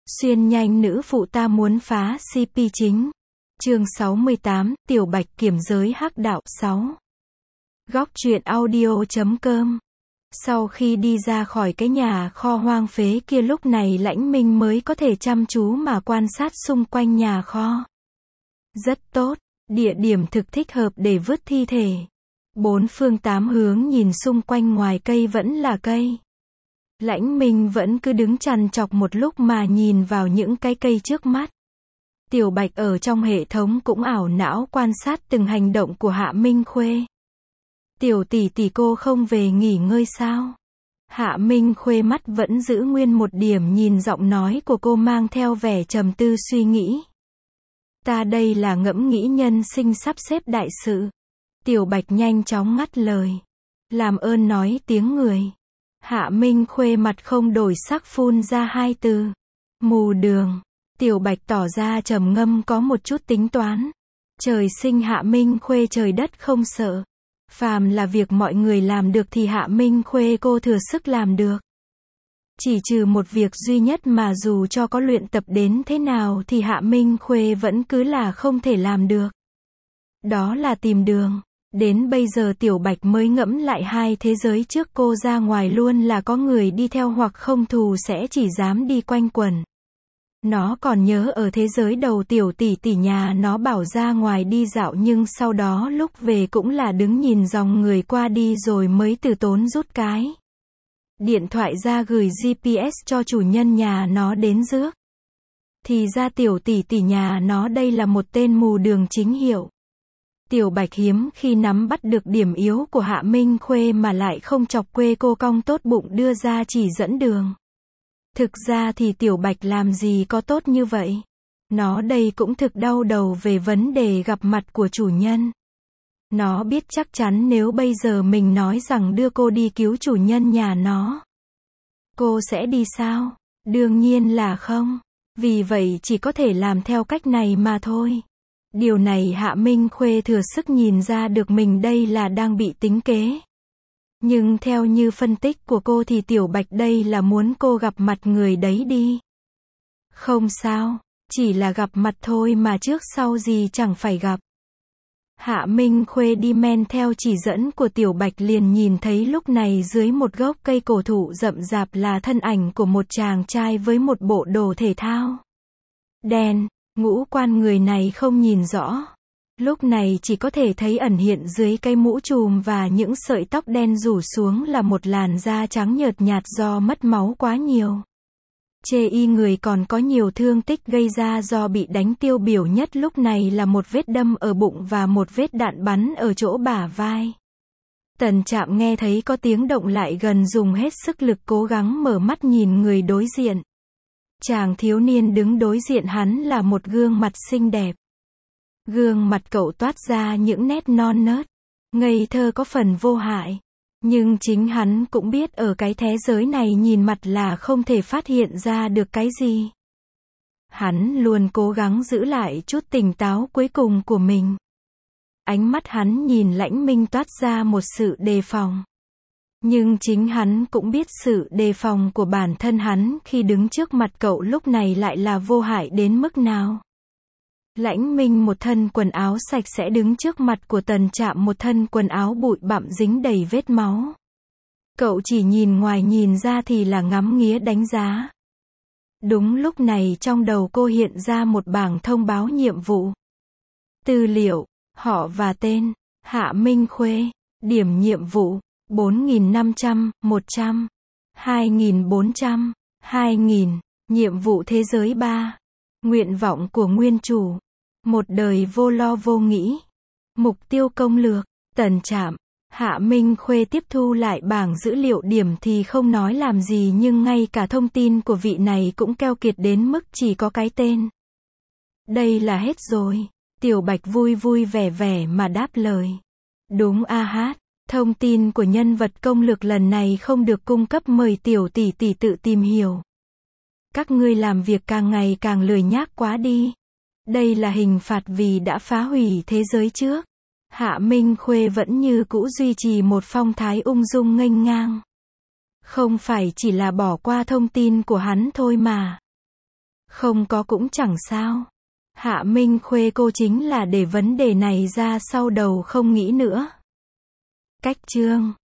Xuyên nhanh nữ phụ ta muốn phá CP chính. Chương 68, Tiểu Bạch kiểm giới hắc đạo 6. Góc truyện audio.com. Sau khi đi ra khỏi cái nhà kho hoang phế kia, lúc này Lãnh Minh mới có thể chăm chú mà quan sát xung quanh nhà kho. Rất tốt, địa điểm thực thích hợp để vứt thi thể. Bốn phương tám hướng nhìn xung quanh, ngoài cây vẫn là cây. Lãnh Minh vẫn cứ đứng chằn chọc một lúc mà nhìn vào những cái cây trước mắt. Tiểu Bạch ở trong hệ thống cũng ảo não quan sát từng hành động của Hạ Minh Khuê. Tiểu tỷ tỷ, cô không về nghỉ ngơi sao? Hạ Minh Khuê mắt vẫn giữ nguyên một điểm, nhìn giọng nói của cô mang theo vẻ trầm tư suy nghĩ. Ta đây là ngẫm nghĩ nhân sinh sắp xếp đại sự. Tiểu Bạch nhanh chóng ngắt lời. Làm ơn nói tiếng người. Hạ Minh Khuê mặt không đổi sắc phun ra hai từ. Mù đường. Tiểu Bạch tỏ ra trầm ngâm, có một chút tính toán. Trời sinh Hạ Minh Khuê trời đất không sợ. Phàm là việc mọi người làm được thì Hạ Minh Khuê cô thừa sức làm được. Chỉ trừ một việc duy nhất mà dù cho có luyện tập đến thế nào thì Hạ Minh Khuê vẫn cứ là không thể làm được. Đó là tìm đường. Đến bây giờ Tiểu Bạch mới ngẫm lại, hai thế giới trước cô ra ngoài luôn là có người đi theo, hoặc không thù sẽ chỉ dám đi quanh quẩn. Nó còn nhớ ở thế giới đầu tiểu tỷ tỷ nhà nó bảo ra ngoài đi dạo, nhưng sau đó lúc về cũng là đứng nhìn dòng người qua đi rồi mới từ tốn rút cái điện thoại ra gửi GPS cho chủ nhân nhà nó đến rước. Thì ra tiểu tỷ tỷ nhà nó đây là một tên mù đường chính hiệu. Tiểu Bạch hiếm khi nắm bắt được điểm yếu của Hạ Minh Khuê mà lại không chọc quê cô, cong tốt bụng đưa ra chỉ dẫn đường. Thực ra thì Tiểu Bạch làm gì có tốt như vậy. Nó đây cũng thực đau đầu về vấn đề gặp mặt của chủ nhân. Nó biết chắc chắn nếu bây giờ mình nói rằng đưa cô đi cứu chủ nhân nhà nó, cô sẽ đi sao? Đương nhiên là không. Vì vậy chỉ có thể làm theo cách này mà thôi. Điều này Hạ Minh Khuê thừa sức nhìn ra được mình đây là đang bị tính kế. Nhưng theo như phân tích của cô thì Tiểu Bạch đây là muốn cô gặp mặt người đấy đi. Không sao, chỉ là gặp mặt thôi mà trước sau gì chẳng phải gặp. Hạ Minh Khuê đi men theo chỉ dẫn của Tiểu Bạch, liền nhìn thấy lúc này dưới một gốc cây cổ thụ rậm rạp là thân ảnh của một chàng trai với một bộ đồ thể thao đen. Ngũ quan người này không nhìn rõ. Lúc này chỉ có thể thấy ẩn hiện dưới cái mũ trùm và những sợi tóc đen rủ xuống là một làn da trắng nhợt nhạt do mất máu quá nhiều. Chê y người còn có nhiều thương tích gây ra do bị đánh, tiêu biểu nhất lúc này là một vết đâm ở bụng và một vết đạn bắn ở chỗ bả vai. Tần Trạm nghe thấy có tiếng động lại gần, dùng hết sức lực cố gắng mở mắt nhìn người đối diện. Chàng thiếu niên đứng đối diện hắn là một gương mặt xinh đẹp. Gương mặt cậu toát ra những nét non nớt, ngây thơ, có phần vô hại. Nhưng chính hắn cũng biết ở cái thế giới này nhìn mặt là không thể phát hiện ra được cái gì. Hắn luôn cố gắng giữ lại chút tỉnh táo cuối cùng của mình. Ánh mắt hắn nhìn Lãnh Minh toát ra một sự đề phòng. Nhưng chính hắn cũng biết sự đề phòng của bản thân hắn khi đứng trước mặt cậu lúc này lại là vô hại đến mức nào. Lãnh Minh một thân quần áo sạch sẽ đứng trước mặt của Tần Trạm, một thân quần áo bụi bặm dính đầy vết máu. Cậu chỉ nhìn ngoài nhìn ra thì là ngắm nghía đánh giá. Đúng lúc này trong đầu cô hiện ra một bảng thông báo nhiệm vụ. Tư liệu, họ và tên, Hạ Minh Khuê, điểm nhiệm vụ, 4.500, 100, 2.400, 2.000, nhiệm vụ thế giới 3. Nguyện vọng của nguyên chủ. Một đời vô lo vô nghĩ. Mục tiêu công lược. Tần Trạm. Hạ Minh Khuê tiếp thu lại bảng dữ liệu điểm thì không nói làm gì, nhưng ngay cả thông tin của vị này cũng keo kiệt đến mức chỉ có cái tên. Đây là hết rồi. Tiểu Bạch vui vui vẻ vẻ mà đáp lời. Đúng a hát. Thông tin của nhân vật công lược lần này không được cung cấp, mời tiểu tỷ tỷ tự tìm hiểu. Các ngươi làm việc càng ngày càng lười nhác quá đi. Đây là hình phạt vì đã phá hủy thế giới trước. Hạ Minh Khuê vẫn như cũ duy trì một phong thái ung dung nghênh ngang. Không phải chỉ là bỏ qua thông tin của hắn thôi mà. Không có cũng chẳng sao. Hạ Minh Khuê cô chính là để vấn đề này ra sau đầu không nghĩ nữa. Cách chương